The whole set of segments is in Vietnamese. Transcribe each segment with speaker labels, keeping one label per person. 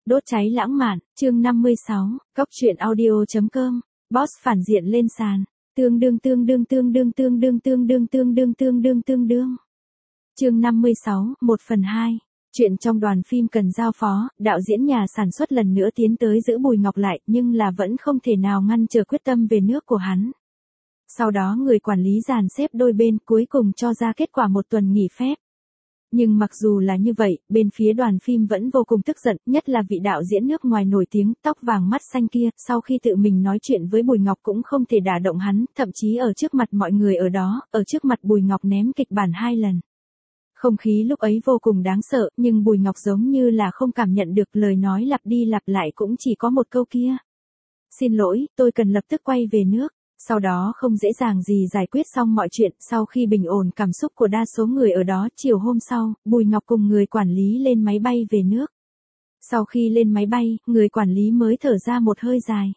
Speaker 1: Đốt cháy lãng mạn, chương 56, Cóc truyện audio.com, Boss phản diện lên sàn. Tương đương. Chương 56, 1/2. Chuyện trong đoàn phim cần giao phó, đạo diễn nhà sản xuất lần nữa tiến tới giữ Bùi Ngọc lại, nhưng là vẫn không thể nào ngăn trở quyết tâm về nước của hắn. Sau đó người quản lý dàn xếp đôi bên cuối cùng cho ra kết quả 1 tuần nghỉ phép. Nhưng mặc dù là như vậy, bên phía đoàn phim vẫn vô cùng tức giận, nhất là vị đạo diễn nước ngoài nổi tiếng, tóc vàng mắt xanh kia, sau khi tự mình nói chuyện với Bùi Ngọc cũng không thể đả động hắn, thậm chí ở trước mặt mọi người ở đó, ở trước mặt Bùi Ngọc ném kịch bản 2 lần. Không khí lúc ấy vô cùng đáng sợ, nhưng Bùi Ngọc giống như là không cảm nhận được, lời nói lặp đi lặp lại cũng chỉ có một câu kia. Xin lỗi, tôi cần lập tức quay về nước. Sau đó không dễ dàng gì giải quyết xong mọi chuyện, sau khi bình ổn cảm xúc của đa số người ở đó, chiều hôm sau, Bùi Ngọc cùng người quản lý lên máy bay về nước. Sau khi lên máy bay, người quản lý mới thở ra một hơi dài.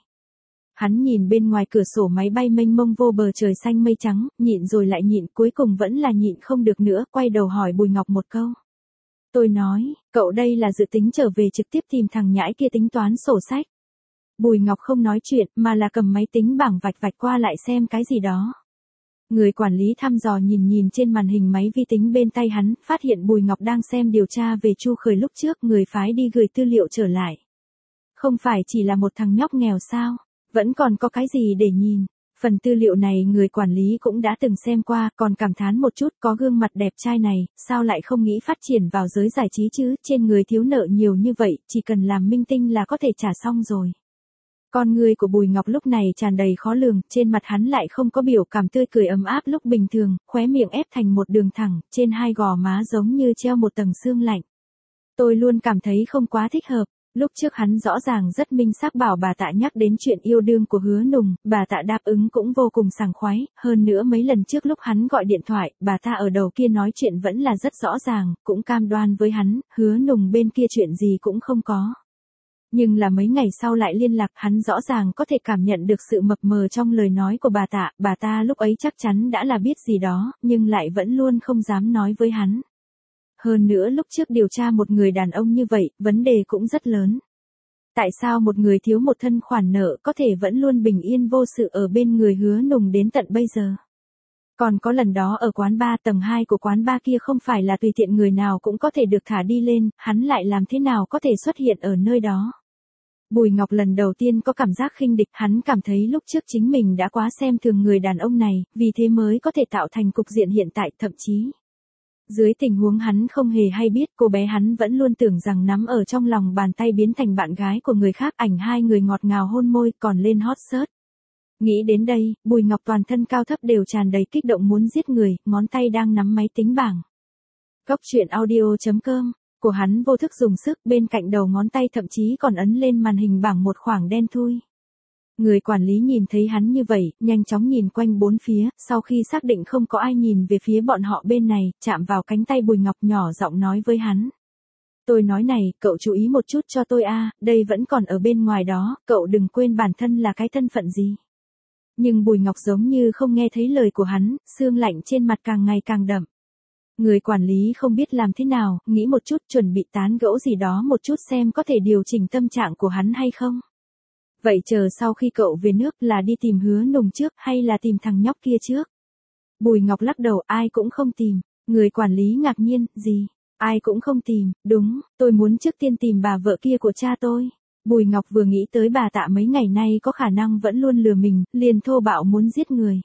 Speaker 1: Hắn nhìn bên ngoài cửa sổ máy bay mênh mông vô bờ trời xanh mây trắng, nhịn rồi lại nhịn, cuối cùng vẫn là nhịn không được nữa, quay đầu hỏi Bùi Ngọc một câu. Tôi nói, cậu đây là dự tính trở về trực tiếp tìm thằng nhãi kia tính toán sổ sách. Bùi Ngọc không nói chuyện, mà là cầm máy tính bảng vạch qua lại xem cái gì đó. Người quản lý thăm dò nhìn trên màn hình máy vi tính bên tay hắn, phát hiện Bùi Ngọc đang xem điều tra về Chu Khởi lúc trước người phái đi gửi tư liệu trở lại. Không phải chỉ là một thằng nhóc nghèo sao, vẫn còn có cái gì để nhìn. Phần tư liệu này người quản lý cũng đã từng xem qua, còn cảm thán một chút, có gương mặt đẹp trai này, sao lại không nghĩ phát triển vào giới giải trí chứ, trên người thiếu nợ nhiều như vậy, chỉ cần làm minh tinh là có thể trả xong rồi. Con người của Bùi Ngọc lúc này tràn đầy khó lường, trên mặt hắn lại không có biểu cảm tươi cười ấm áp lúc bình thường, khóe miệng ép thành một đường thẳng, trên hai gò má giống như treo một tầng sương lạnh. Tôi luôn cảm thấy không quá thích hợp. Lúc trước hắn rõ ràng rất minh xác bảo bà Tạ nhắc đến chuyện yêu đương của Hứa Nùng, bà Tạ đáp ứng cũng vô cùng sảng khoái, hơn nữa mấy lần trước lúc hắn gọi điện thoại, bà ta ở đầu kia nói chuyện vẫn là rất rõ ràng, cũng cam đoan với hắn, Hứa Nùng bên kia chuyện gì cũng không có. Nhưng là mấy ngày sau lại liên lạc, hắn rõ ràng có thể cảm nhận được sự mập mờ trong lời nói của bà ta lúc ấy chắc chắn đã là biết gì đó, nhưng lại vẫn luôn không dám nói với hắn. Hơn nữa lúc trước điều tra một người đàn ông như vậy, vấn đề cũng rất lớn. Tại sao một người thiếu một thân khoản nợ có thể vẫn luôn bình yên vô sự ở bên người Hứa Nùng đến tận bây giờ? Còn có lần đó ở quán bar, tầng 2 của quán bar kia không phải là tùy tiện người nào cũng có thể được thả đi lên, hắn lại làm thế nào có thể xuất hiện ở nơi đó? Bùi Ngọc lần đầu tiên có cảm giác khinh địch, hắn cảm thấy lúc trước chính mình đã quá xem thường người đàn ông này, vì thế mới có thể tạo thành cục diện hiện tại, thậm chí. Dưới tình huống hắn không hề hay biết, cô bé hắn vẫn luôn tưởng rằng nắm ở trong lòng bàn tay biến thành bạn gái của người khác, ảnh hai người ngọt ngào hôn môi còn lên hot search. Nghĩ đến đây, Bùi Ngọc toàn thân cao thấp đều tràn đầy kích động muốn giết người, ngón tay đang nắm máy tính bảng. Cóc truyện audio.com, của hắn vô thức dùng sức, bên cạnh đầu ngón tay thậm chí còn ấn lên màn hình bảng một khoảng đen thui. Người quản lý nhìn thấy hắn như vậy, nhanh chóng nhìn quanh bốn phía, sau khi xác định không có ai nhìn về phía bọn họ bên này, chạm vào cánh tay Bùi Ngọc nhỏ giọng nói với hắn. Tôi nói này, cậu chú ý một chút cho tôi a, đây vẫn còn ở bên ngoài đó, cậu đừng quên bản thân là cái thân phận gì. Nhưng Bùi Ngọc giống như không nghe thấy lời của hắn, sương lạnh trên mặt càng ngày càng đậm. Người quản lý không biết làm thế nào, nghĩ một chút chuẩn bị tán gẫu gì đó một chút xem có thể điều chỉnh tâm trạng của hắn hay không. Vậy chờ sau khi cậu về nước là đi tìm Hứa Nùng trước hay là tìm thằng nhóc kia trước? Bùi Ngọc lắc đầu, ai cũng không tìm. Người quản lý ngạc nhiên, gì? Ai cũng không tìm, đúng, tôi muốn trước tiên tìm bà vợ kia của cha tôi. Bùi Ngọc vừa nghĩ tới bà Tạ mấy ngày nay có khả năng vẫn luôn lừa mình, liền thô bạo muốn giết người.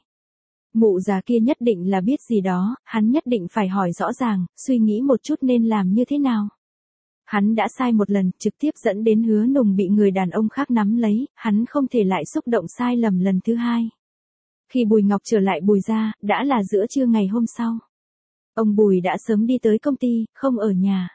Speaker 1: Mụ già kia nhất định là biết gì đó, hắn nhất định phải hỏi rõ ràng, suy nghĩ một chút nên làm như thế nào. Hắn đã sai một lần, trực tiếp dẫn đến Hứa Nùng bị người đàn ông khác nắm lấy, hắn không thể lại xúc động sai lầm lần thứ hai. Khi Bùi Ngọc trở lại Bùi gia, đã là giữa trưa ngày hôm sau. Ông Bùi đã sớm đi tới công ty, không ở nhà.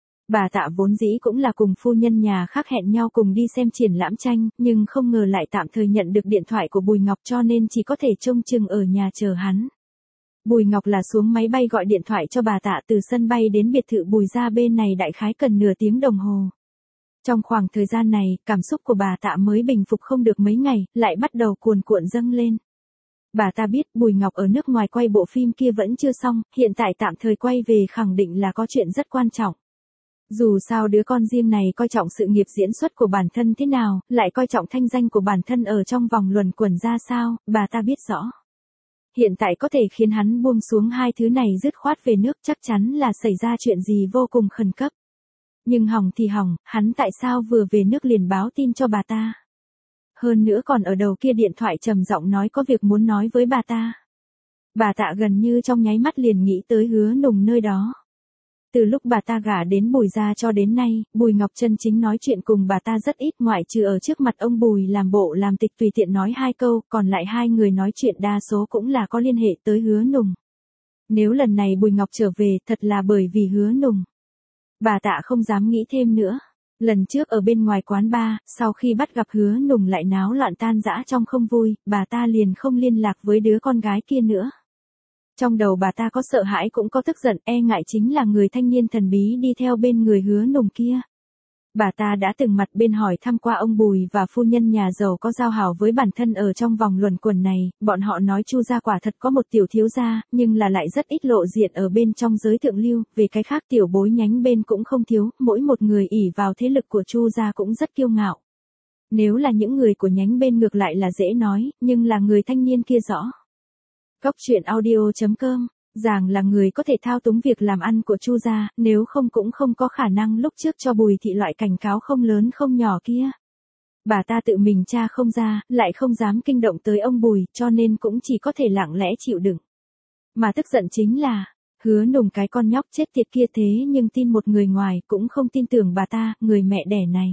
Speaker 1: Bà Tạ vốn dĩ cũng là cùng phu nhân nhà khác hẹn nhau cùng đi xem triển lãm tranh, nhưng không ngờ lại tạm thời nhận được điện thoại của Bùi Ngọc cho nên chỉ có thể trông chừng ở nhà chờ hắn. Bùi Ngọc là xuống máy bay gọi điện thoại cho bà Tạ, từ sân bay đến biệt thự Bùi gia bên này đại khái cần nửa tiếng đồng hồ. Trong khoảng thời gian này, cảm xúc của bà Tạ mới bình phục không được mấy ngày, lại bắt đầu cuồn cuộn dâng lên. Bà ta biết Bùi Ngọc ở nước ngoài quay bộ phim kia vẫn chưa xong, hiện tại tạm thời quay về khẳng định là có chuyện rất quan trọng. Dù sao đứa con riêng này coi trọng sự nghiệp diễn xuất của bản thân thế nào, lại coi trọng thanh danh của bản thân ở trong vòng luẩn quẩn ra sao, bà ta biết rõ. Hiện tại có thể khiến hắn buông xuống hai thứ này dứt khoát về nước chắc chắn là xảy ra chuyện gì vô cùng khẩn cấp. Nhưng hỏng thì hỏng, hắn tại sao vừa về nước liền báo tin cho bà ta? Hơn nữa còn ở đầu kia điện thoại trầm giọng nói có việc muốn nói với bà ta. Bà Tạ gần như trong nháy mắt liền nghĩ tới Hứa Nùng nơi đó. Từ lúc bà ta gả đến Bùi gia cho đến nay, Bùi Ngọc chân chính nói chuyện cùng bà ta rất ít, ngoại trừ ở trước mặt ông Bùi làm bộ làm tịch tùy tiện nói hai câu, còn lại hai người nói chuyện đa số cũng là có liên hệ tới Hứa Nùng. Nếu lần này Bùi Ngọc trở về thật là bởi vì Hứa Nùng. Bà Tạ không dám nghĩ thêm nữa. Lần trước ở bên ngoài quán bar, sau khi bắt gặp Hứa Nùng lại náo loạn tan rã trong không vui, bà ta liền không liên lạc với đứa con gái kia nữa. Trong đầu bà ta có sợ hãi cũng có tức giận, e ngại chính là người thanh niên thần bí đi theo bên người Hứa Nùng kia. Bà ta đã từng mặt bên hỏi thăm qua ông Bùi và phu nhân nhà giàu có giao hảo với bản thân ở trong vòng luẩn quẩn này, bọn họ nói Chu gia quả thật có một tiểu thiếu gia, nhưng là lại rất ít lộ diện ở bên trong giới thượng lưu, về cái khác tiểu bối nhánh bên cũng không thiếu, mỗi một người ỷ vào thế lực của Chu gia cũng rất kiêu ngạo. Nếu là những người của nhánh bên ngược lại là dễ nói, nhưng là người thanh niên kia rõ. Cóc truyện audio.com, Giàng là người có thể thao túng việc làm ăn của Chu gia, nếu không cũng không có khả năng lúc trước cho Bùi thị loại cảnh cáo không lớn không nhỏ kia. Bà ta tự mình tra không ra, lại không dám kinh động tới ông Bùi, cho nên cũng chỉ có thể lặng lẽ chịu đựng. Mà tức giận chính là, Hứa Nùng cái con nhóc chết tiệt kia thế nhưng tin một người ngoài, cũng không tin tưởng bà ta, người mẹ đẻ này.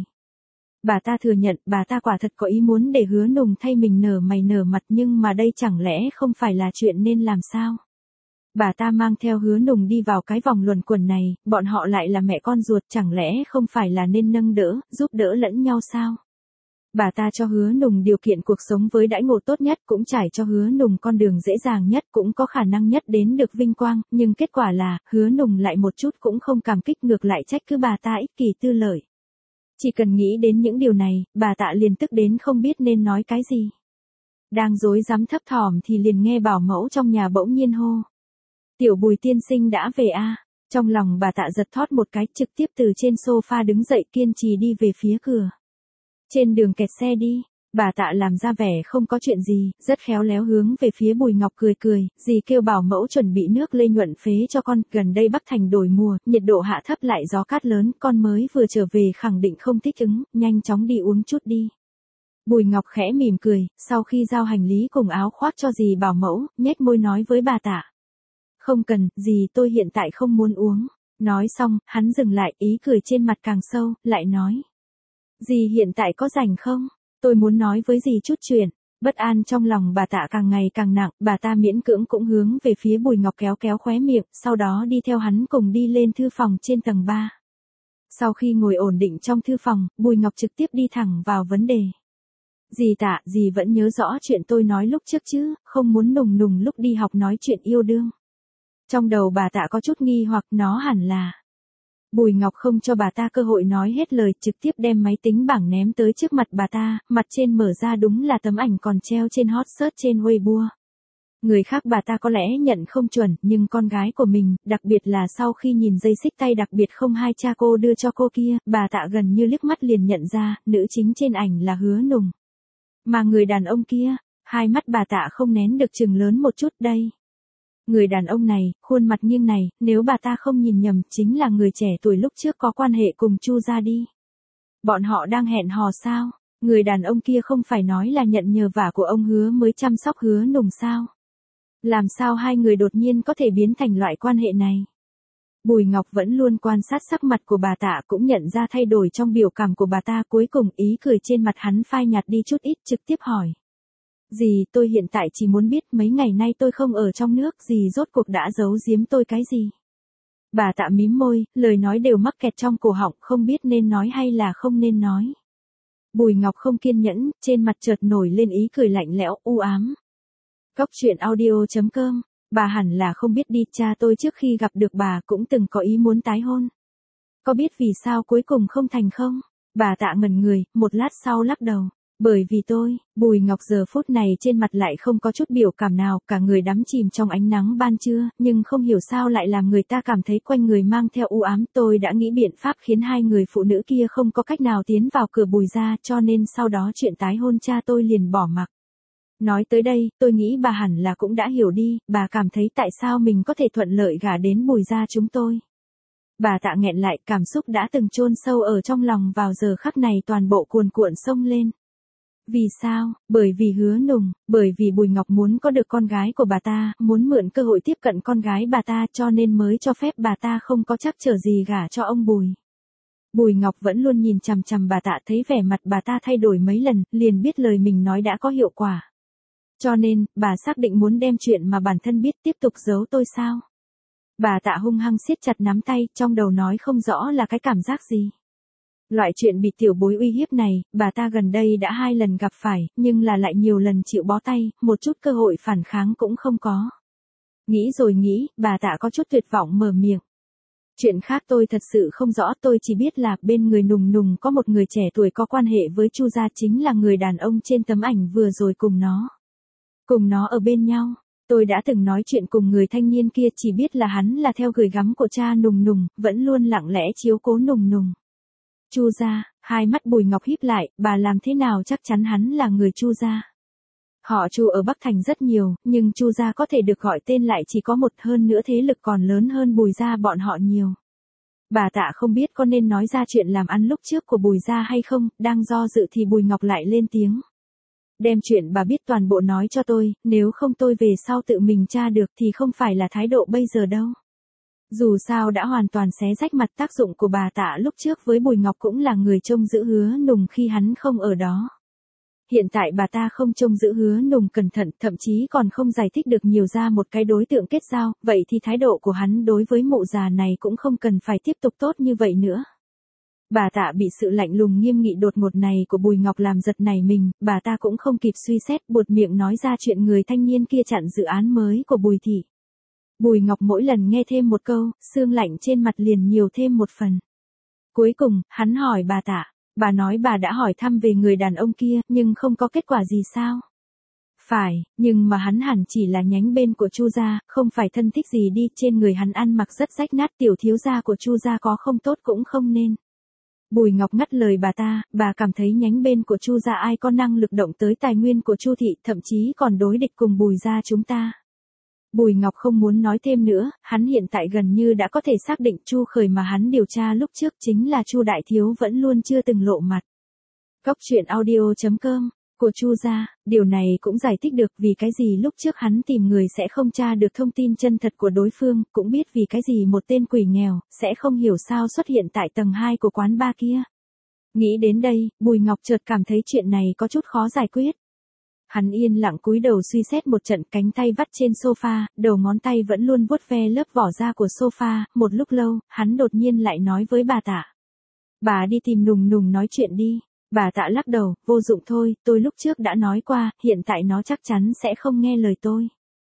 Speaker 1: Bà ta thừa nhận bà ta quả thật có ý muốn để Hứa Nùng thay mình nở mày nở mặt, nhưng mà đây chẳng lẽ không phải là chuyện nên làm sao? Bà ta mang theo Hứa Nùng đi vào cái vòng luẩn quẩn này, bọn họ lại là mẹ con ruột, chẳng lẽ không phải là nên nâng đỡ, giúp đỡ lẫn nhau sao? Bà ta cho Hứa Nùng điều kiện cuộc sống với đãi ngộ tốt nhất, cũng trải cho Hứa Nùng con đường dễ dàng nhất, cũng có khả năng nhất đến được vinh quang, nhưng kết quả là, Hứa Nùng lại một chút cũng không cảm kích, ngược lại trách cứ bà ta ích kỷ tư lợi. Chỉ cần nghĩ đến những điều này, bà Tạ liền tức đến không biết nên nói cái gì. Đang rối rắm thấp thỏm thì liền nghe bảo mẫu trong nhà bỗng nhiên hô. Tiểu Bùi tiên sinh đã về a. Trong lòng bà Tạ giật thót một cái, trực tiếp từ trên sofa đứng dậy kiên trì đi về phía cửa. Trên đường kẹt xe đi, bà Tạ làm ra vẻ không có chuyện gì, rất khéo léo hướng về phía Bùi Ngọc cười cười, dì kêu bảo mẫu chuẩn bị nước lê nhuận phế cho con, gần đây Bắc Thành đổi mùa, nhiệt độ hạ thấp lại gió cát lớn, con mới vừa trở về khẳng định không thích ứng, nhanh chóng đi uống chút đi. Bùi Ngọc khẽ mỉm cười, sau khi giao hành lý cùng áo khoác cho dì bảo mẫu, nhếch môi nói với bà Tạ. Không cần, dì tôi hiện tại không muốn uống. Nói xong, hắn dừng lại, ý cười trên mặt càng sâu, lại nói. Dì hiện tại có rảnh không? Tôi muốn nói với dì chút chuyện. Bất an trong lòng bà Tạ càng ngày càng nặng, bà ta miễn cưỡng cũng hướng về phía Bùi Ngọc kéo kéo khóe miệng, sau đó đi theo hắn cùng đi lên thư phòng trên tầng 3. Sau khi ngồi ổn định trong thư phòng, Bùi Ngọc trực tiếp đi thẳng vào vấn đề. Dì Tạ, dì vẫn nhớ rõ chuyện tôi nói lúc trước chứ, không muốn Nùng Nùng lúc đi học nói chuyện yêu đương. Trong đầu bà Tạ có chút nghi hoặc, nó hẳn là. Bùi Ngọc không cho bà ta cơ hội nói hết lời, trực tiếp đem máy tính bảng ném tới trước mặt bà ta, mặt trên mở ra đúng là tấm ảnh còn treo trên hot search trên Weibo. Người khác bà ta có lẽ nhận không chuẩn, nhưng con gái của mình, đặc biệt là sau khi nhìn dây xích tay đặc biệt không hai cha cô đưa cho cô kia, bà Tạ gần như liếc mắt liền nhận ra, nữ chính trên ảnh là Hứa Nùng. Mà người đàn ông kia, hai mắt bà Tạ không nén được chừng lớn một chút đây. Người đàn ông này, khuôn mặt nghiêng này, nếu bà ta không nhìn nhầm, chính là người trẻ tuổi lúc trước có quan hệ cùng Chu gia đi. Bọn họ đang hẹn hò sao? Người đàn ông kia không phải nói là nhận nhờ vả của ông Hứa mới chăm sóc Hứa Nùng sao? Làm sao hai người đột nhiên có thể biến thành loại quan hệ này? Bùi Ngọc vẫn luôn quan sát sắc mặt của bà Tạ, cũng nhận ra thay đổi trong biểu cảm của bà ta, cuối cùng ý cười trên mặt hắn phai nhạt đi chút ít, trực tiếp hỏi. Dì, tôi hiện tại chỉ muốn biết mấy ngày nay tôi không ở trong nước, dì rốt cuộc đã giấu giếm tôi cái gì? Bà Tạ mím môi, lời nói đều mắc kẹt trong cổ họng, không biết nên nói hay là không nên nói. Bùi Ngọc không kiên nhẫn, trên mặt chợt nổi lên ý cười lạnh lẽo, u ám. Cóc truyện audio.com, bà hẳn là không biết đi, cha tôi trước khi gặp được bà cũng từng có ý muốn tái hôn. Có biết vì sao cuối cùng không thành không? Bà Tạ ngẩn người, một lát sau lắc đầu. Bởi vì tôi, Bùi Ngọc giờ phút này trên mặt lại không có chút biểu cảm nào, cả người đắm chìm trong ánh nắng ban trưa, nhưng không hiểu sao lại làm người ta cảm thấy quanh người mang theo u ám. Tôi đã nghĩ biện pháp khiến hai người phụ nữ kia không có cách nào tiến vào cửa Bùi gia, cho nên sau đó chuyện tái hôn cha tôi liền bỏ mặc. Nói tới đây, tôi nghĩ bà hẳn là cũng đã hiểu đi, bà cảm thấy tại sao mình có thể thuận lợi gả đến Bùi gia chúng tôi. Bà Tạ nghẹn lại, cảm xúc đã từng chôn sâu ở trong lòng vào giờ khắc này toàn bộ cuồn cuộn xông lên. Vì sao? Bởi vì Hứa Nùng, bởi vì Bùi Ngọc muốn có được con gái của bà ta, muốn mượn cơ hội tiếp cận con gái bà ta cho nên mới cho phép bà ta không có trắc trở gì gả cho ông Bùi. Bùi Ngọc vẫn luôn nhìn chằm chằm bà Tạ, thấy vẻ mặt bà ta thay đổi mấy lần, liền biết lời mình nói đã có hiệu quả. Cho nên, bà xác định muốn đem chuyện mà bản thân biết tiếp tục giấu tôi sao? Bà Tạ hung hăng siết chặt nắm tay, trong đầu nói không rõ là cái cảm giác gì. Loại chuyện bị tiểu bối uy hiếp này, bà ta gần đây đã 2 lần gặp phải, nhưng là lại nhiều lần chịu bó tay, một chút cơ hội phản kháng cũng không có. Nghĩ rồi nghĩ, bà Tạ có chút tuyệt vọng mở miệng. Chuyện khác tôi thật sự không rõ, tôi chỉ biết là bên người Nùng Nùng có một người trẻ tuổi có quan hệ với Chu gia, chính là người đàn ông trên tấm ảnh vừa rồi cùng nó. Cùng nó ở bên nhau. Tôi đã từng nói chuyện cùng người thanh niên kia, chỉ biết là hắn là theo gửi gắm của cha Nùng Nùng, vẫn luôn lặng lẽ chiếu cố Nùng Nùng. Chu gia, hai mắt Bùi Ngọc híp lại, bà làm thế nào chắc chắn hắn là người Chu gia. Họ Chu ở Bắc Thành rất nhiều, nhưng Chu gia có thể được gọi tên lại chỉ có một, hơn nữa thế lực còn lớn hơn Bùi gia bọn họ nhiều. Bà Tạ không biết có nên nói ra chuyện làm ăn lúc trước của Bùi gia hay không, đang do dự thì Bùi Ngọc lại lên tiếng. Đem chuyện bà biết toàn bộ nói cho tôi, nếu không tôi về sau tự mình tra được thì không phải là thái độ bây giờ đâu. Dù sao đã hoàn toàn xé rách mặt, tác dụng của bà Tạ lúc trước với Bùi Ngọc cũng là người trông giữ Hứa Nùng khi hắn không ở đó. Hiện tại bà ta không trông giữ Hứa Nùng cẩn thận, thậm chí còn không giải thích được nhiều ra một cái đối tượng kết giao, vậy thì thái độ của hắn đối với mụ già này cũng không cần phải tiếp tục tốt như vậy nữa. Bà Tạ bị sự lạnh lùng nghiêm nghị đột ngột này của Bùi Ngọc làm giật nảy mình, bà ta cũng không kịp suy xét, buột miệng nói ra chuyện người thanh niên kia chặn dự án mới của Bùi thị. Bùi Ngọc mỗi lần nghe thêm một câu, xương lạnh trên mặt liền nhiều thêm một phần. Cuối cùng, hắn hỏi bà Tạ, bà nói bà đã hỏi thăm về người đàn ông kia, nhưng không có kết quả gì sao? Phải, nhưng mà hắn hẳn chỉ là nhánh bên của Chu gia, không phải thân thích gì đi, trên người hắn ăn mặc rất rách nát, tiểu thiếu gia của Chu gia có không tốt cũng không nên. Bùi Ngọc ngắt lời bà ta, bà cảm thấy nhánh bên của Chu gia ai có năng lực động tới tài nguyên của Chu thị, thậm chí còn đối địch cùng Bùi gia chúng ta. Bùi Ngọc không muốn nói thêm nữa, hắn hiện tại gần như đã có thể xác định Chu Khởi mà hắn điều tra lúc trước chính là Chu đại thiếu vẫn luôn chưa từng lộ mặt. Góc truyện audio.com của Chu gia, điều này cũng giải thích được vì cái gì lúc trước hắn tìm người sẽ không tra được thông tin chân thật của đối phương, cũng biết vì cái gì một tên quỷ nghèo sẽ không hiểu sao xuất hiện tại tầng 2 của quán bar kia. Nghĩ đến đây, Bùi Ngọc chợt cảm thấy chuyện này có chút khó giải quyết. Hắn yên lặng cúi đầu suy xét một trận, cánh tay vắt trên sofa, đầu ngón tay vẫn luôn vuốt ve lớp vỏ da của sofa, một lúc lâu, hắn đột nhiên lại nói với bà Tạ. Bà đi tìm Nùng Nùng nói chuyện đi. Bà Tạ lắc đầu, vô dụng thôi, tôi lúc trước đã nói qua, hiện tại nó chắc chắn sẽ không nghe lời tôi.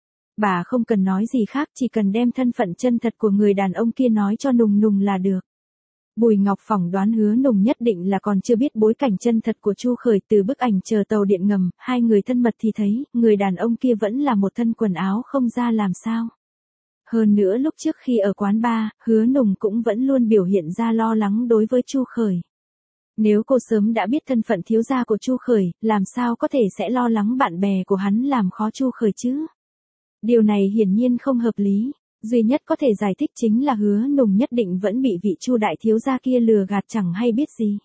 Speaker 1: Bà không cần nói gì khác, chỉ cần đem thân phận chân thật của người đàn ông kia nói cho Nùng Nùng là được. Bùi Ngọc phỏng đoán Hứa Nùng nhất định là còn chưa biết bối cảnh chân thật của Chu Khởi, từ bức ảnh chờ tàu điện ngầm, hai người thân mật thì thấy, người đàn ông kia vẫn là một thân quần áo không ra làm sao. Hơn nữa lúc trước khi ở quán bar, Hứa Nùng cũng vẫn luôn biểu hiện ra lo lắng đối với Chu Khởi. Nếu cô sớm đã biết thân phận thiếu gia của Chu Khởi, làm sao có thể sẽ lo lắng bạn bè của hắn làm khó Chu Khởi chứ? Điều này hiển nhiên không hợp lý. Duy nhất có thể giải thích chính là Hứa Nùng nhất định vẫn bị vị Chu đại thiếu gia kia lừa gạt chẳng hay biết gì.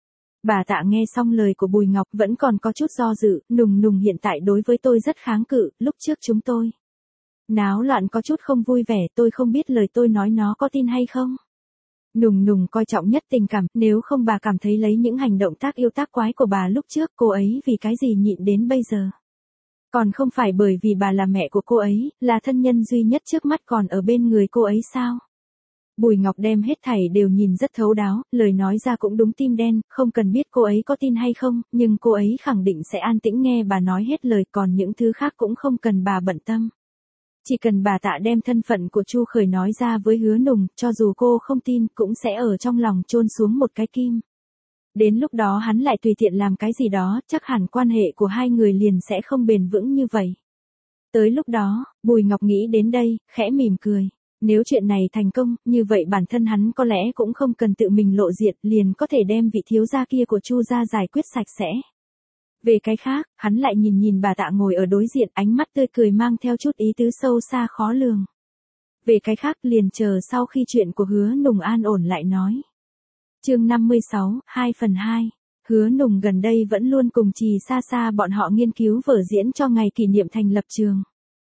Speaker 1: Bà Tạ nghe xong lời của Bùi Ngọc vẫn còn có chút do dự, Nùng Nùng hiện tại đối với tôi rất kháng cự, lúc trước chúng tôi náo loạn có chút không vui vẻ, tôi không biết lời tôi nói nó có tin hay không. Nùng Nùng coi trọng nhất tình cảm, nếu không bà cảm thấy lấy những hành động tác yêu tác quái của bà lúc trước, cô ấy vì cái gì nhịn đến bây giờ. Còn không phải bởi vì bà là mẹ của cô ấy, là thân nhân duy nhất trước mắt còn ở bên người cô ấy sao? Bùi Ngọc đem hết thảy đều nhìn rất thấu đáo, lời nói ra cũng đúng tim đen, không cần biết cô ấy có tin hay không, nhưng cô ấy khẳng định sẽ an tĩnh nghe bà nói hết lời, còn những thứ khác cũng không cần bà bận tâm. Chỉ cần bà Tạ đem thân phận của Chu Khởi nói ra với Hứa Nùng, cho dù cô không tin cũng sẽ ở trong lòng chôn xuống một cái kim. Đến lúc đó hắn lại tùy tiện làm cái gì đó, chắc hẳn quan hệ của hai người liền sẽ không bền vững như vậy. Tới lúc đó, Bùi Ngọc nghĩ đến đây, khẽ mỉm cười. Nếu chuyện này thành công, như vậy bản thân hắn có lẽ cũng không cần tự mình lộ diện, liền có thể đem vị thiếu gia kia của Chu gia giải quyết sạch sẽ. Về cái khác, hắn lại nhìn nhìn bà Tạ ngồi ở đối diện, ánh mắt tươi cười mang theo chút ý tứ sâu xa khó lường. Về cái khác liền chờ sau khi chuyện của Hứa Nùng an ổn lại nói. Chương 56, 2/2. Hứa Nùng gần đây vẫn luôn cùng Trì Sa Sa bọn họ nghiên cứu vở diễn cho ngày kỷ niệm thành lập trường.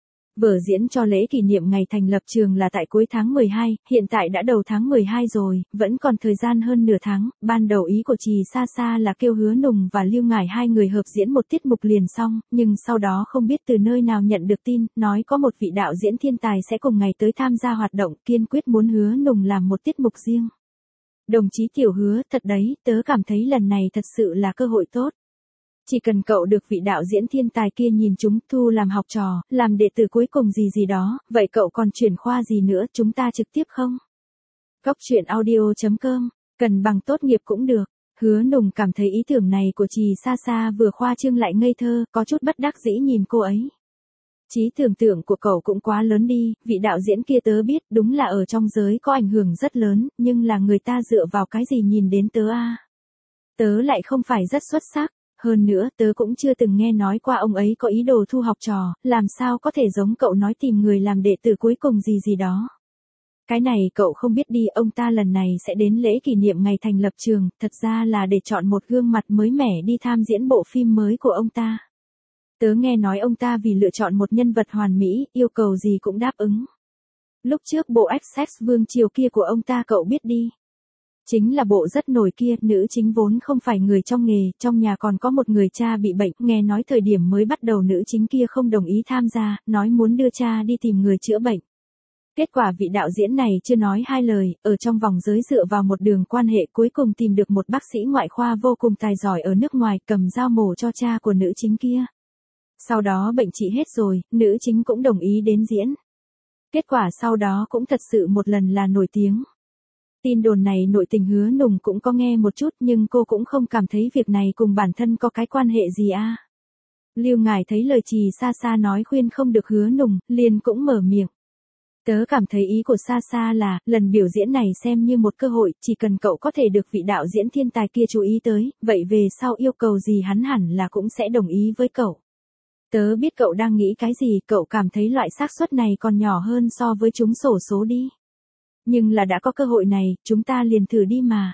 Speaker 1: Vở diễn cho lễ kỷ niệm ngày thành lập trường là tại cuối tháng 12, hiện tại đã đầu tháng 12 rồi, vẫn còn thời gian hơn nửa tháng. Ban đầu ý của Trì Sa Sa là kêu Hứa Nùng và Lưu Ngải hai người hợp diễn một tiết mục liền xong, nhưng sau đó không biết từ nơi nào nhận được tin, nói có một vị đạo diễn thiên tài sẽ cùng ngày tới tham gia hoạt động, kiên quyết muốn Hứa Nùng làm một tiết mục riêng. Đồng chí Tiểu Hứa, thật đấy, tớ cảm thấy lần này thật sự là cơ hội tốt. Chỉ cần cậu được vị đạo diễn thiên tài kia nhìn chúng thu làm học trò, làm đệ tử cuối cùng gì gì đó, vậy cậu còn chuyển khoa gì nữa, chúng ta trực tiếp không? Góc truyện audio.com, cần bằng tốt nghiệp cũng được. Hứa Nùng cảm thấy ý tưởng này của Trì Sa Sa vừa khoa trương lại ngây thơ, có chút bất đắc dĩ nhìn cô ấy. Trí tưởng tượng của cậu cũng quá lớn đi, vị đạo diễn kia tớ biết đúng là ở trong giới có ảnh hưởng rất lớn, nhưng là người ta dựa vào cái gì nhìn đến tớ à? Tớ lại không phải rất xuất sắc, hơn nữa tớ cũng chưa từng nghe nói qua ông ấy có ý đồ thu học trò, làm sao có thể giống cậu nói tìm người làm đệ tử cuối cùng gì gì đó. Cái này cậu không biết đi, ông ta lần này sẽ đến lễ kỷ niệm ngày thành lập trường, thật ra là để chọn một gương mặt mới mẻ đi tham diễn bộ phim mới của ông ta. Tớ nghe nói ông ta vì lựa chọn một nhân vật hoàn mỹ, yêu cầu gì cũng đáp ứng. Lúc trước bộ Essex Vương Triều kia của ông ta cậu biết đi. Chính là bộ rất nổi kia, nữ chính vốn không phải người trong nghề, trong nhà còn có một người cha bị bệnh, nghe nói thời điểm mới bắt đầu nữ chính kia không đồng ý tham gia, nói muốn đưa cha đi tìm người chữa bệnh. Kết quả vị đạo diễn này chưa nói hai lời, ở trong vòng giới dựa vào một đường quan hệ cuối cùng tìm được một bác sĩ ngoại khoa vô cùng tài giỏi ở nước ngoài, cầm dao mổ cho cha của nữ chính kia. Sau đó bệnh trị hết rồi, nữ chính cũng đồng ý đến diễn. Kết quả sau đó cũng thật sự một lần là nổi tiếng. Tin đồn này nội tình Hứa Nùng cũng có nghe một chút nhưng cô cũng không cảm thấy việc này cùng bản thân có cái quan hệ gì à. Lưu Ngải thấy lời Trì Sa Sa nói khuyên không được Hứa Nùng, liền cũng mở miệng. Tớ cảm thấy ý của Sa Sa là, lần biểu diễn này xem như một cơ hội, chỉ cần cậu có thể được vị đạo diễn thiên tài kia chú ý tới, vậy về sau yêu cầu gì hắn hẳn là cũng sẽ đồng ý với cậu. Tớ biết cậu đang nghĩ cái gì, cậu cảm thấy loại xác suất này còn nhỏ hơn so với trúng xổ số đi. Nhưng là đã có cơ hội này, chúng ta liền thử đi mà.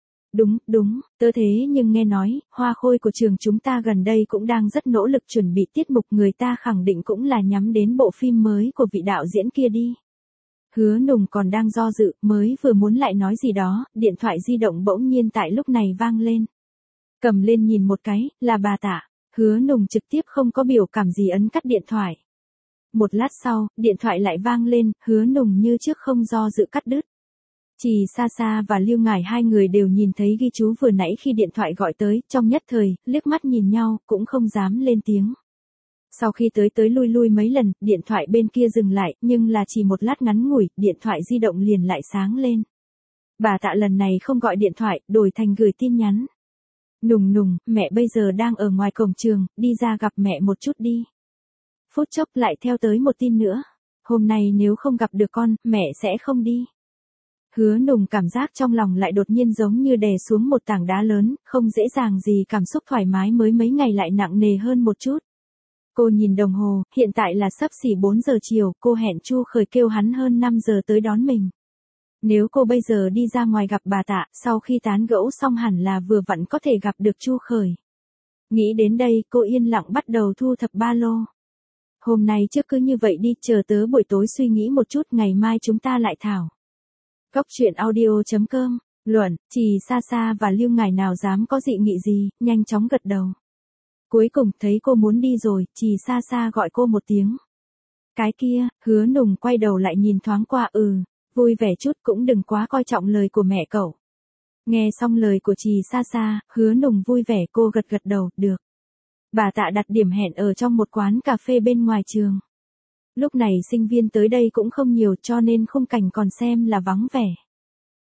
Speaker 1: Đúng, tớ thế nhưng nghe nói, hoa khôi của trường chúng ta gần đây cũng đang rất nỗ lực chuẩn bị tiết mục, người ta khẳng định cũng là nhắm đến bộ phim mới của vị đạo diễn kia đi. Hứa Nùng còn đang do dự, mới vừa muốn lại nói gì đó, điện thoại di động bỗng nhiên tại lúc này vang lên. Cầm lên nhìn một cái, là bà Tạ. Hứa Nùng trực tiếp không có biểu cảm gì ấn cắt điện thoại. Một lát sau, điện thoại lại vang lên, Hứa Nùng như trước không do dự cắt đứt. Trì Sa Sa và Lưu Ngải hai người đều nhìn thấy ghi chú vừa nãy khi điện thoại gọi tới, trong nhất thời, liếc mắt nhìn nhau, cũng không dám lên tiếng. Sau khi tới lui mấy lần, điện thoại bên kia dừng lại, nhưng là chỉ một lát ngắn ngủi, điện thoại di động liền lại sáng lên. Bà Tạ lần này không gọi điện thoại, đổi thành gửi tin nhắn. Nùng, mẹ bây giờ đang ở ngoài cổng trường, đi ra gặp mẹ một chút đi. Phút chốc lại theo tới một tin nữa. Hôm nay nếu không gặp được con, mẹ sẽ không đi. Hứa Nùng cảm giác trong lòng lại đột nhiên giống như đè xuống một tảng đá lớn, không dễ dàng gì, cảm xúc thoải mái mới mấy ngày lại nặng nề hơn một chút. Cô nhìn đồng hồ, hiện tại là sắp xỉ 4 giờ chiều, cô hẹn Chu Khởi kêu hắn hơn 5 giờ tới đón mình. Nếu cô bây giờ đi ra ngoài gặp bà Tạ, sau khi tán gẫu xong hẳn là vừa vặn có thể gặp được Chu Khởi. Nghĩ đến đây, cô yên lặng bắt đầu thu thập ba lô. Hôm nay trước cứ như vậy đi, chờ tớ buổi tối suy nghĩ một chút, ngày mai chúng ta lại thảo. Góc truyện audio.com, luận, Trì Sa Sa và Lưu Ngải nào dám có dị nghị gì, nhanh chóng gật đầu. Cuối cùng thấy cô muốn đi rồi, Trì Sa Sa gọi cô một tiếng. Cái kia, Hứa Nùng quay đầu lại nhìn thoáng qua, vui vẻ chút, cũng đừng quá coi trọng lời của mẹ cậu. Nghe xong lời của Trì Sa Sa, Hứa Nùng vui vẻ, cô gật đầu, được. Bà Tạ đặt điểm hẹn ở trong một quán cà phê bên ngoài trường. Lúc này sinh viên tới đây cũng không nhiều cho nên khung cảnh còn xem là vắng vẻ.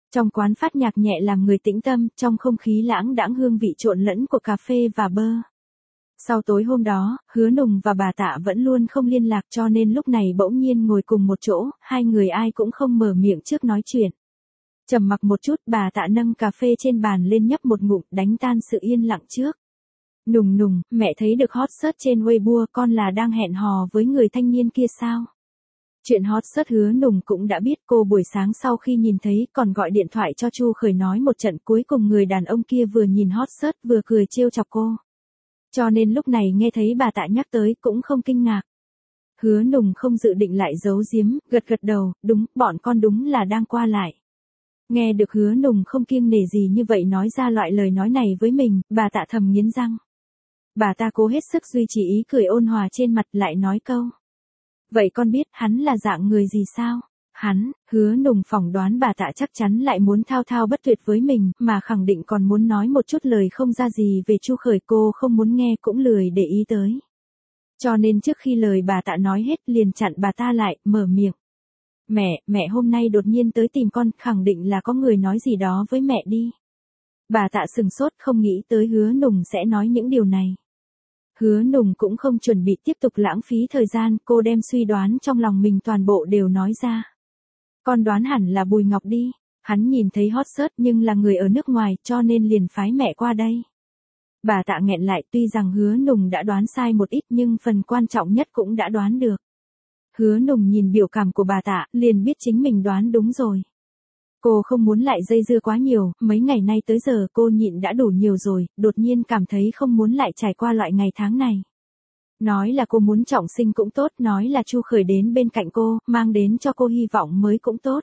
Speaker 1: Trong quán phát nhạc nhẹ làm người tĩnh tâm, trong không khí lãng đãng hương vị trộn lẫn của cà phê và bơ. Sau tối hôm đó, Hứa Nùng và bà Tạ vẫn luôn không liên lạc cho nên lúc này bỗng nhiên ngồi cùng một chỗ, hai người ai cũng không mở miệng trước nói chuyện. Trầm mặc một chút, bà Tạ nâng cà phê trên bàn lên nhấp một ngụm, đánh tan sự yên lặng trước. Nùng Nùng, mẹ thấy được hot search trên Weibo, con là đang hẹn hò với người thanh niên kia sao? Chuyện hot search Hứa Nùng cũng đã biết, cô buổi sáng sau khi nhìn thấy còn gọi điện thoại cho Chu Khởi nói một trận, cuối cùng người đàn ông kia vừa nhìn hot search vừa cười trêu chọc cô. Cho nên lúc này nghe thấy bà Tạ nhắc tới cũng không kinh ngạc. Hứa Nùng không dự định lại giấu giếm, gật gật đầu, đúng, bọn con đúng là đang qua lại. Nghe được Hứa Nùng không kiêng nể gì như vậy nói ra loại lời nói này với mình, bà Tạ thầm nghiến răng. Bà ta cố hết sức duy trì ý cười ôn hòa trên mặt, lại nói câu. Vậy con biết hắn là dạng người gì sao? Hắn, Hứa Nùng phỏng đoán bà Tạ chắc chắn lại muốn thao thao bất tuyệt với mình, mà khẳng định còn muốn nói một chút lời không ra gì về Chu Khởi, cô không muốn nghe cũng lười để ý tới. Cho nên trước khi lời bà Tạ nói hết liền chặn bà ta lại, mở miệng. Mẹ hôm nay đột nhiên tới tìm con, khẳng định là có người nói gì đó với mẹ đi. Bà Tạ sừng sốt, không nghĩ tới Hứa Nùng sẽ nói những điều này. Hứa Nùng cũng không chuẩn bị tiếp tục lãng phí thời gian, cô đem suy đoán trong lòng mình toàn bộ đều nói ra. Con đoán hẳn là Bùi Ngọc đi, hắn nhìn thấy hot search nhưng là người ở nước ngoài cho nên liền phái mẹ qua đây. Bà Tạ nghẹn lại, tuy rằng Hứa Nùng đã đoán sai một ít nhưng phần quan trọng nhất cũng đã đoán được. Hứa Nùng nhìn biểu cảm của bà Tạ, liền biết chính mình đoán đúng rồi. Cô không muốn lại dây dưa quá nhiều, mấy ngày nay tới giờ cô nhịn đã đủ nhiều rồi, đột nhiên cảm thấy không muốn lại trải qua loại ngày tháng này. Nói là cô muốn trọng sinh cũng tốt, nói là Chu Khởi đến bên cạnh cô, mang đến cho cô hy vọng mới cũng tốt.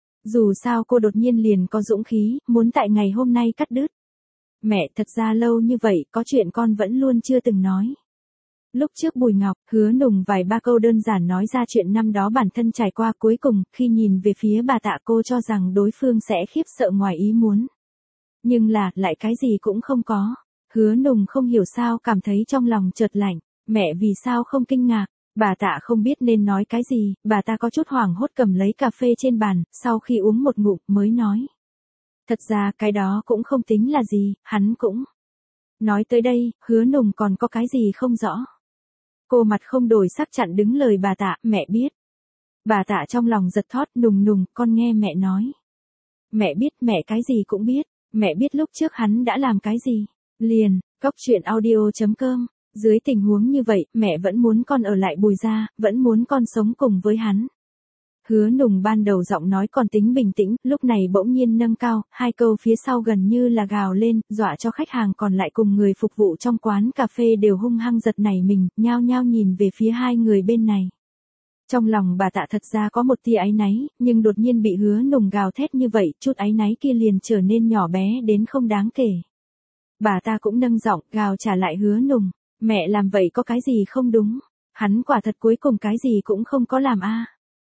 Speaker 1: Dù sao cô đột nhiên liền có dũng khí, muốn tại ngày hôm nay cắt đứt. Mẹ, thật ra lâu như vậy, có chuyện con vẫn luôn chưa từng nói. Lúc trước Bùi Ngọc, Hứa Nùng vài ba câu đơn giản nói ra chuyện năm đó bản thân trải qua, cuối cùng, khi nhìn về phía bà Tạ cô cho rằng đối phương sẽ khiếp sợ ngoài ý muốn. Nhưng là, lại cái gì cũng không có. Hứa Nùng không hiểu sao cảm thấy trong lòng chợt lạnh, mẹ vì sao không kinh ngạc, bà Tạ không biết nên nói cái gì, bà ta có chút hoảng hốt cầm lấy cà phê trên bàn, sau khi uống một ngụm mới nói. Thật ra cái đó cũng không tính là gì, hắn cũng. Nói tới đây, Hứa Nùng còn có cái gì không rõ. Cô mặt không đổi sắc chặn đứng lời bà Tạ, mẹ biết. Bà Tạ trong lòng giật thót, Nùng, con nghe mẹ nói. Mẹ biết, mẹ cái gì cũng biết, mẹ biết lúc trước hắn đã làm cái gì. Liền, coctruyện.audio.com, dưới tình huống như vậy, mẹ vẫn muốn con ở lại Bùi gia, vẫn muốn con sống cùng với hắn. Hứa Nùng ban đầu giọng nói còn tính bình tĩnh, lúc này bỗng nhiên nâng cao, hai câu phía sau gần như là gào lên, dọa cho khách hàng còn lại cùng người phục vụ trong quán cà phê đều hung hăng giật nảy mình, nhao nhao nhìn về phía hai người bên này. Trong lòng bà Tạ thật ra có một tia áy náy, nhưng đột nhiên bị Hứa Nùng gào thét như vậy, chút áy náy kia liền trở nên nhỏ bé đến không đáng kể. Bà ta cũng nâng giọng, gào trả lại Hứa Nùng, mẹ làm vậy có cái gì không đúng, hắn quả thật cuối cùng cái gì cũng không có làm a.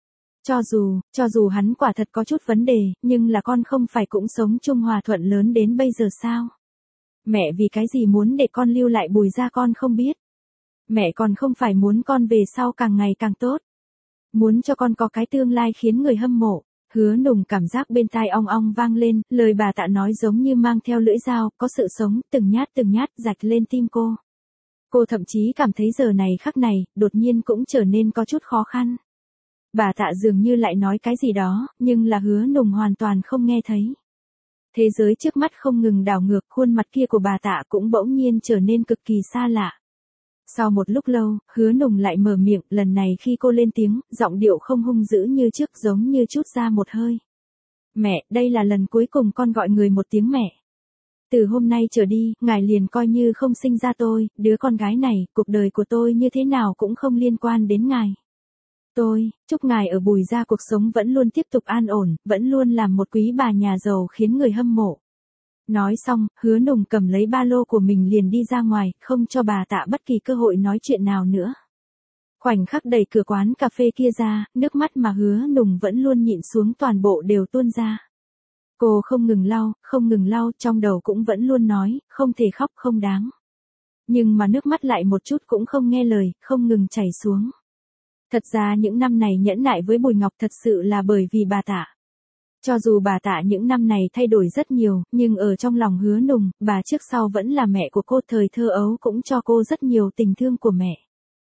Speaker 1: Cho dù hắn quả thật có chút vấn đề, nhưng là con không phải cũng sống chung hòa thuận lớn đến bây giờ sao? Mẹ vì cái gì muốn để con lưu lại Bùi gia con không biết. Mẹ còn không phải muốn con về sau càng ngày càng tốt. Muốn cho con có cái tương lai khiến người hâm mộ. Hứa Nùng cảm giác bên tai ong ong vang lên, lời bà Tạ nói giống như mang theo lưỡi dao, có sự sống, từng nhát rạch lên tim cô. Cô thậm chí cảm thấy giờ này khắc này, đột nhiên cũng trở nên có chút khó khăn. Bà Tạ dường như lại nói cái gì đó, nhưng là Hứa Nùng hoàn toàn không nghe thấy. Thế giới trước mắt không ngừng đảo ngược, khuôn mặt kia của bà Tạ cũng bỗng nhiên trở nên cực kỳ xa lạ. Sau một lúc lâu, Hứa Nùng lại mở miệng, lần này khi cô lên tiếng, giọng điệu không hung dữ như trước, giống như chút ra một hơi. Mẹ, đây là lần cuối cùng con gọi người một tiếng mẹ. Từ hôm nay trở đi, ngài liền coi như không sinh ra tôi, đứa con gái này, cuộc đời của tôi như thế nào cũng không liên quan đến ngài. Tôi, chúc ngài ở Bùi gia cuộc sống vẫn luôn tiếp tục an ổn, vẫn luôn làm một quý bà nhà giàu khiến người hâm mộ. Nói xong, Hứa Nùng cầm lấy ba lô của mình liền đi ra ngoài, không cho bà Tạ bất kỳ cơ hội nói chuyện nào nữa. Khoảnh khắc đẩy cửa quán cà phê kia ra, nước mắt mà Hứa Nùng vẫn luôn nhịn xuống toàn bộ đều tuôn ra. Cô không ngừng lau, trong đầu cũng vẫn luôn nói, không thể khóc không đáng. Nhưng mà nước mắt lại một chút cũng không nghe lời, không ngừng chảy xuống. Thật ra những năm này nhẫn nại với Bùi Ngọc thật sự là bởi vì bà Tạ. Cho dù bà Tạ những năm này thay đổi rất nhiều, nhưng ở trong lòng Hứa Nùng, bà trước sau vẫn là mẹ của cô, thời thơ ấu cũng cho cô rất nhiều tình thương của mẹ.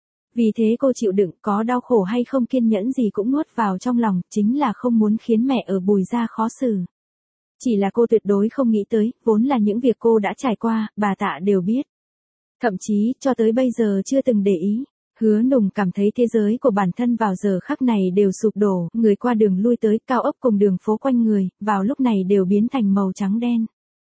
Speaker 1: Vì thế cô chịu đựng, có đau khổ hay không kiên nhẫn gì cũng nuốt vào trong lòng, chính là không muốn khiến mẹ ở Bùi gia khó xử. Chỉ là cô tuyệt đối không nghĩ tới, vốn là những việc cô đã trải qua, bà Tạ đều biết. Thậm chí, cho tới bây giờ chưa từng để ý. Hứa Nùng cảm thấy thế giới của bản thân vào giờ khắc này đều sụp đổ, người qua đường lui tới, cao ốc cùng đường phố quanh người, vào lúc này đều biến thành màu trắng đen.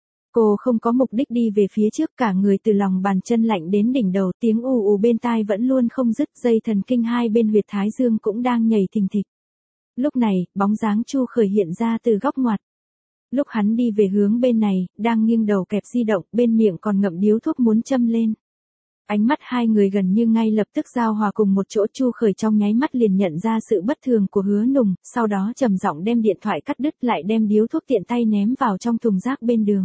Speaker 1: Cô không có mục đích đi về phía trước, cả người từ lòng bàn chân lạnh đến đỉnh đầu, tiếng ù ù bên tai vẫn luôn không dứt, dây thần kinh hai bên huyệt thái dương cũng đang nhảy thình thịch. Lúc này, bóng dáng Chu Khởi hiện ra từ góc ngoặt. Lúc hắn đi về hướng bên này, đang nghiêng đầu kẹp di động, bên miệng còn ngậm điếu thuốc muốn châm lên. Ánh mắt hai người gần như ngay lập tức giao hòa cùng một chỗ, Chu Khởi trong nháy mắt liền nhận ra sự bất thường của Hứa Nùng, sau đó trầm giọng đem điện thoại cắt đứt, lại đem điếu thuốc tiện tay ném vào trong thùng rác bên đường.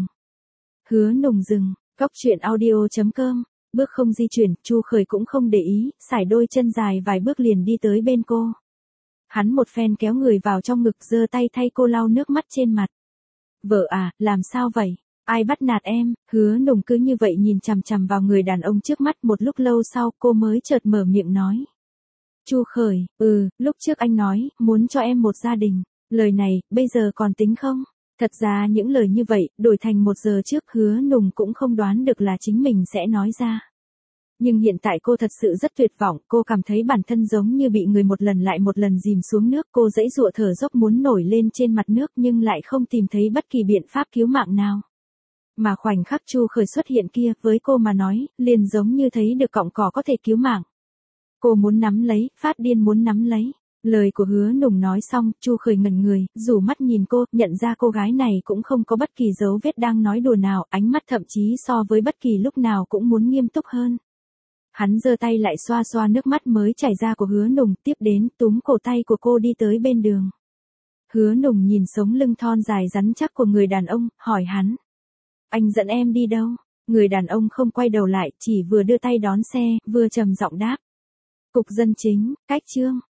Speaker 1: Hứa Nùng dừng, Cóc Truyện Audio.com, bước không di chuyển, Chu Khởi cũng không để ý, sải đôi chân dài vài bước liền đi tới bên cô. Hắn một phen kéo người vào trong ngực, giơ tay thay cô lau nước mắt trên mặt. Vợ à, làm sao vậy? Ai bắt nạt em? Hứa Nùng cứ như vậy nhìn chằm chằm vào người đàn ông trước mắt, một lúc lâu sau cô mới chợt mở miệng nói. Chu Khởi, lúc trước anh nói, muốn cho em một gia đình. Lời này, bây giờ còn tính không? Thật ra những lời như vậy, đổi thành 1 giờ trước Hứa Nùng cũng không đoán được là chính mình sẽ nói ra. Nhưng hiện tại cô thật sự rất tuyệt vọng, cô cảm thấy bản thân giống như bị người một lần lại một lần dìm xuống nước, cô giãy giụa thở dốc muốn nổi lên trên mặt nước nhưng lại không tìm thấy bất kỳ biện pháp cứu mạng nào. Mà khoảnh khắc Chu Khởi xuất hiện kia, với cô mà nói, liền giống như thấy được cọng cỏ có thể cứu mạng. Cô muốn nắm lấy, phát điên muốn nắm lấy. Lời của Hứa Nùng nói xong, Chu Khởi ngẩn người, rủ mắt nhìn cô, nhận ra cô gái này cũng không có bất kỳ dấu vết đang nói đùa nào, ánh mắt thậm chí so với bất kỳ lúc nào cũng muốn nghiêm túc hơn. Hắn giơ tay lại xoa xoa nước mắt mới chảy ra của Hứa Nùng, tiếp đến túm cổ tay của cô đi tới bên đường. Hứa Nùng nhìn sống lưng thon dài rắn chắc của người đàn ông, hỏi hắn. Anh dẫn em đi đâu? Người đàn ông không quay đầu lại, chỉ vừa đưa tay đón xe, vừa trầm giọng đáp. Cục dân chính, cách Trương.